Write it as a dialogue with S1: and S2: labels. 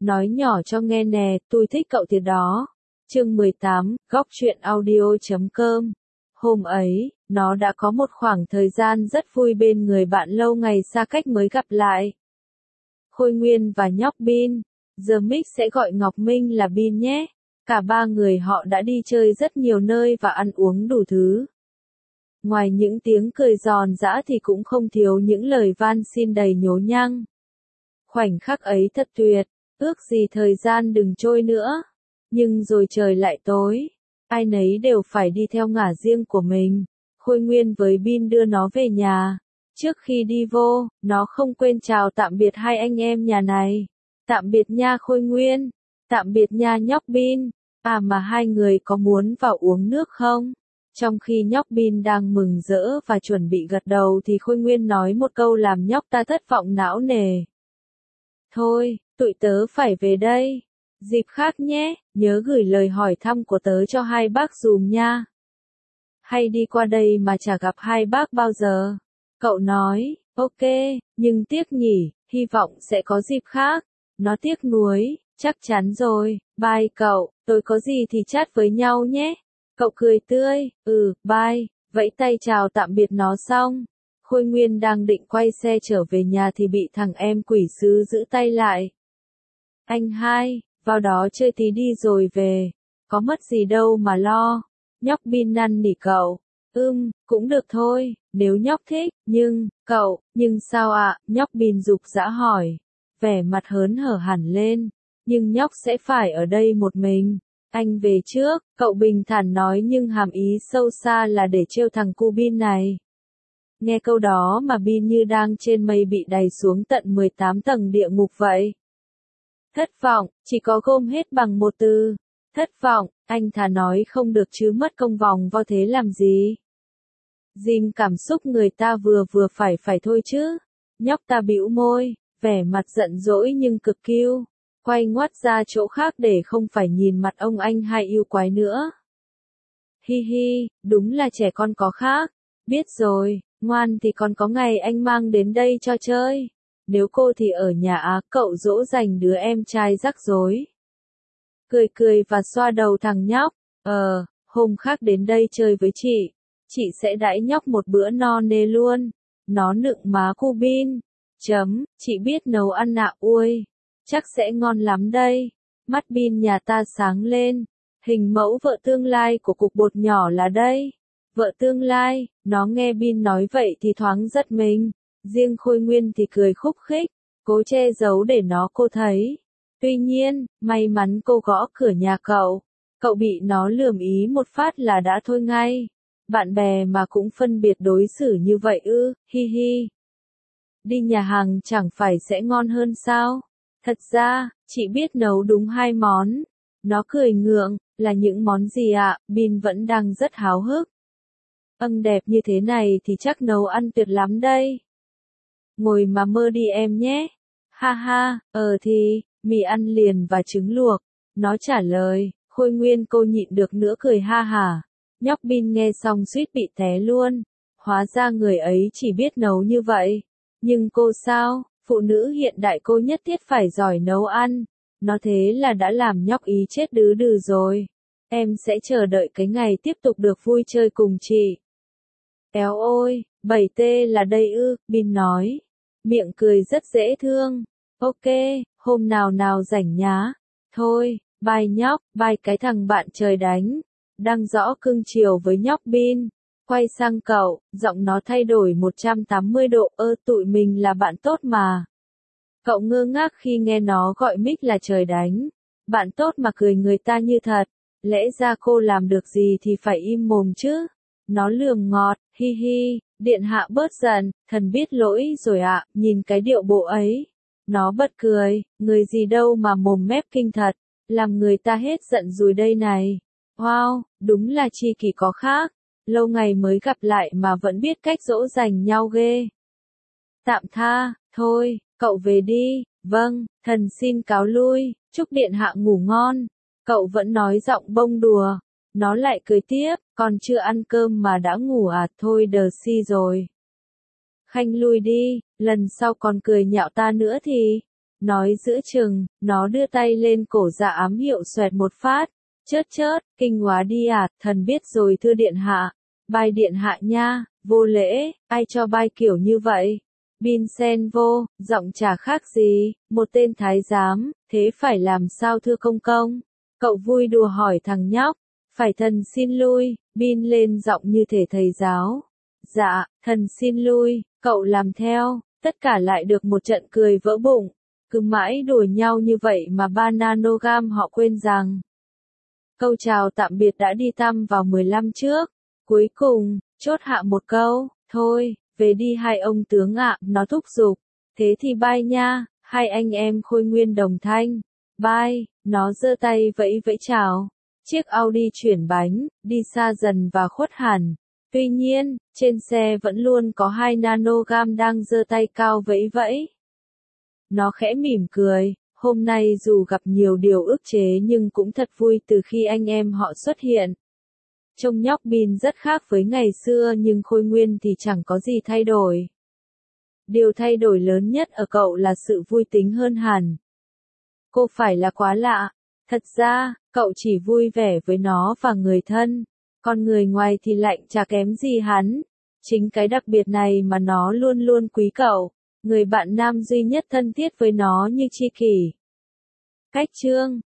S1: nói nhỏ cho nghe nè, tôi thích cậu thiệt đó. Chương 18, góc truyện audio.com. Hôm ấy, nó đã có một khoảng thời gian rất vui bên người bạn lâu ngày xa cách mới gặp lại. Khôi Nguyên và nhóc Bin, giờ Mix sẽ gọi Ngọc Minh là Bin nhé. Cả ba người họ đã đi chơi rất nhiều nơi và ăn uống đủ thứ. Ngoài những tiếng cười giòn giã thì cũng không thiếu những lời van xin đầy nhố nhăng. Khoảnh khắc ấy thật tuyệt, ước gì thời gian đừng trôi nữa. Nhưng rồi trời lại tối, ai nấy đều phải đi theo ngả riêng của mình. Khôi Nguyên với Bin đưa nó về nhà. Trước khi đi vô, nó không quên chào tạm biệt hai anh em nhà này. Tạm biệt nha Khôi Nguyên, tạm biệt nha nhóc Bin. À mà hai người có muốn vào uống nước không? Trong khi nhóc Bin đang mừng rỡ và chuẩn bị gật đầu thì Khôi Nguyên nói một câu làm nhóc ta thất vọng não nề. Thôi, tụi tớ phải về đây. Dịp khác nhé, nhớ gửi lời hỏi thăm của tớ cho hai bác dùm nha. Hay đi qua đây mà chả gặp hai bác bao giờ. Cậu nói, ok, nhưng tiếc nhỉ, hy vọng sẽ có dịp khác. Nó tiếc nuối, chắc chắn rồi, bye cậu, tối có gì thì chat với nhau nhé. Cậu cười tươi, bye, vẫy tay chào tạm biệt nó xong. Khôi Nguyên đang định quay xe trở về nhà thì bị thằng em quỷ sứ giữ tay lại. Anh hai, vào đó chơi tí đi rồi về, có mất gì đâu mà lo. Nhóc Bin năn nỉ cậu. Cũng được thôi, nếu nhóc thích, nhưng sao ạ? Nhóc Bin rục rã hỏi. Vẻ mặt hớn hở hẳn lên, nhưng nhóc sẽ phải ở đây một mình. Anh về trước, cậu bình thản nói nhưng hàm ý sâu xa là để trêu thằng cu Bin này. Nghe câu đó mà Bin như đang trên mây bị đày xuống tận 18 tầng địa ngục vậy. Thất vọng, chỉ có gom hết bằng một từ. Thất vọng, anh thà nói không được chứ mất công vòng vo thế làm gì. Dìm cảm xúc người ta vừa phải thôi chứ. Nhóc ta bĩu môi, vẻ mặt giận dỗi nhưng cực kiêu. Quay ngoắt ra chỗ khác để không phải nhìn mặt ông anh hai yêu quái nữa. Hi hi, đúng là trẻ con có khác. Biết rồi, ngoan thì còn có ngày anh mang đến đây cho chơi. Nếu cô thì ở nhà cậu dỗ dành đứa em trai rắc rối. Cười và xoa đầu thằng nhóc. Hôm khác đến đây chơi với chị sẽ đãi nhóc một bữa no nê luôn. Nó nựng má cu Bin. Chị biết nấu ăn ạ. Ui, chắc sẽ ngon lắm đây. Mắt Bin nhà ta sáng lên. Hình mẫu vợ tương lai của cục bột nhỏ là đây. Vợ tương lai, nó nghe Bin nói vậy thì thoáng giật mình. Riêng Khôi Nguyên thì cười khúc khích, cố che giấu để cô thấy. Tuy nhiên, may mắn cô gõ cửa nhà cậu bị nó lườm ý một phát là đã thôi ngay. Bạn bè mà cũng phân biệt đối xử như vậy hi hi. Đi nhà hàng chẳng phải sẽ ngon hơn sao? Thật ra, chị biết nấu đúng 2 món. Nó cười ngượng, là những món gì ạ? Bin vẫn đang rất háo hức. Đẹp như thế này thì chắc nấu ăn tuyệt lắm đây. Ngồi mà mơ đi em nhé. Ha ha, thì, mì ăn liền và trứng luộc. Nó trả lời, Khôi Nguyên cô nhịn được nữa cười ha hả. Nhóc Bin nghe xong suýt bị té luôn. Hóa ra người ấy chỉ biết nấu như vậy. Nhưng cô sao, phụ nữ hiện đại cô nhất thiết phải giỏi nấu ăn. Nó thế là đã làm nhóc ý chết đứ đừ rồi. Em sẽ chờ đợi cái ngày tiếp tục được vui chơi cùng chị. Éo ôi, 7T là đây Bin nói. Miệng cười rất dễ thương. Ok, hôm nào rảnh nhá. Thôi, bye nhóc, bye cái thằng bạn trời đánh. Đang rõ cưng chiều với nhóc Bin. Quay sang cậu, giọng nó thay đổi 180 độ. Tụi mình là bạn tốt mà. Cậu ngơ ngác khi nghe nó gọi mic là trời đánh. Bạn tốt mà cười người ta như thật. Lẽ ra cô làm được gì thì phải im mồm chứ. Nó lườm ngọt, hi hi, điện hạ bớt giận, thần biết lỗi rồi ạ, nhìn cái điệu bộ ấy. Nó bật cười, người gì đâu mà mồm mép kinh thật, làm người ta hết giận rồi đây này. Wow, đúng là tri kỷ có khác, lâu ngày mới gặp lại mà vẫn biết cách dỗ dành nhau ghê. Tạm tha, thôi, cậu về đi, vâng, thần xin cáo lui, chúc điện hạ ngủ ngon. Cậu vẫn nói giọng bông đùa. Nó lại cười tiếp, còn chưa ăn cơm mà đã ngủ à, thôi đờ si rồi. Khanh lui đi, lần sau còn cười nhạo ta nữa thì, Nói giữa chừng, nó đưa tay lên cổ Dạ ám hiệu xoẹt một phát. Chớt chớt, kinh quá đi à, thần biết rồi thưa điện hạ. Bai điện hạ nha, vô lễ, ai cho bai kiểu như vậy? Bin sen vô, giọng chả khác gì, một tên thái giám, thế phải làm sao thưa công công? Cậu vui đùa hỏi thằng nhóc, phải thần xin lui, Bin lên giọng như thể thầy giáo. Dạ, thần xin lui, cậu làm theo, tất cả lại được một trận cười vỡ bụng. Cứ mãi đùa nhau như vậy mà ba nanogam họ quên rằng. Câu chào tạm biệt đã đi tăm vào 15 trước. Cuối cùng, chốt hạ một câu, thôi, về đi hai ông tướng ạ, nó thúc giục. Thế thì bye nha, hai anh em Khôi Nguyên Đồng Thanh. Bye, nó giơ tay vẫy vẫy chào. Chiếc Audi chuyển bánh, đi xa dần và khuất hẳn. Tuy nhiên, trên xe vẫn luôn có hai nanogam đang giơ tay cao vẫy vẫy. Nó khẽ mỉm cười, hôm nay dù gặp nhiều điều ức chế nhưng cũng thật vui từ khi anh em họ xuất hiện. Trông nhóc Bin rất khác với ngày xưa nhưng Khôi Nguyên thì chẳng có gì thay đổi. Điều thay đổi lớn nhất ở cậu là sự vui tính hơn hẳn. Cô phải là quá lạ. Thật ra, cậu chỉ vui vẻ với nó và người thân. Còn người ngoài thì lạnh chả kém gì hắn. Chính cái đặc biệt này mà nó luôn luôn quý cậu. Người bạn nam duy nhất thân thiết với nó như tri kỷ. Cách chương